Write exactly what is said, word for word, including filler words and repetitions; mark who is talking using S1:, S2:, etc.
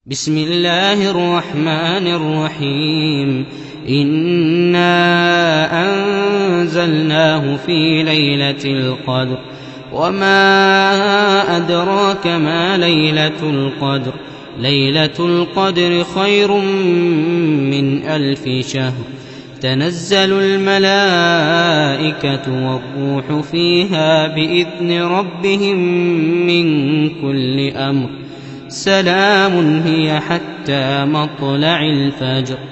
S1: بسم الله الرحمن الرحيم إنا أنزلناه في ليلة القدر وما أدراك ما ليلة القدر ليلة القدر خير من ألف شهر تنزل الملائكة والروح فيها بإذن ربهم من كل أمر سلام هي حتى مطلع الفجر.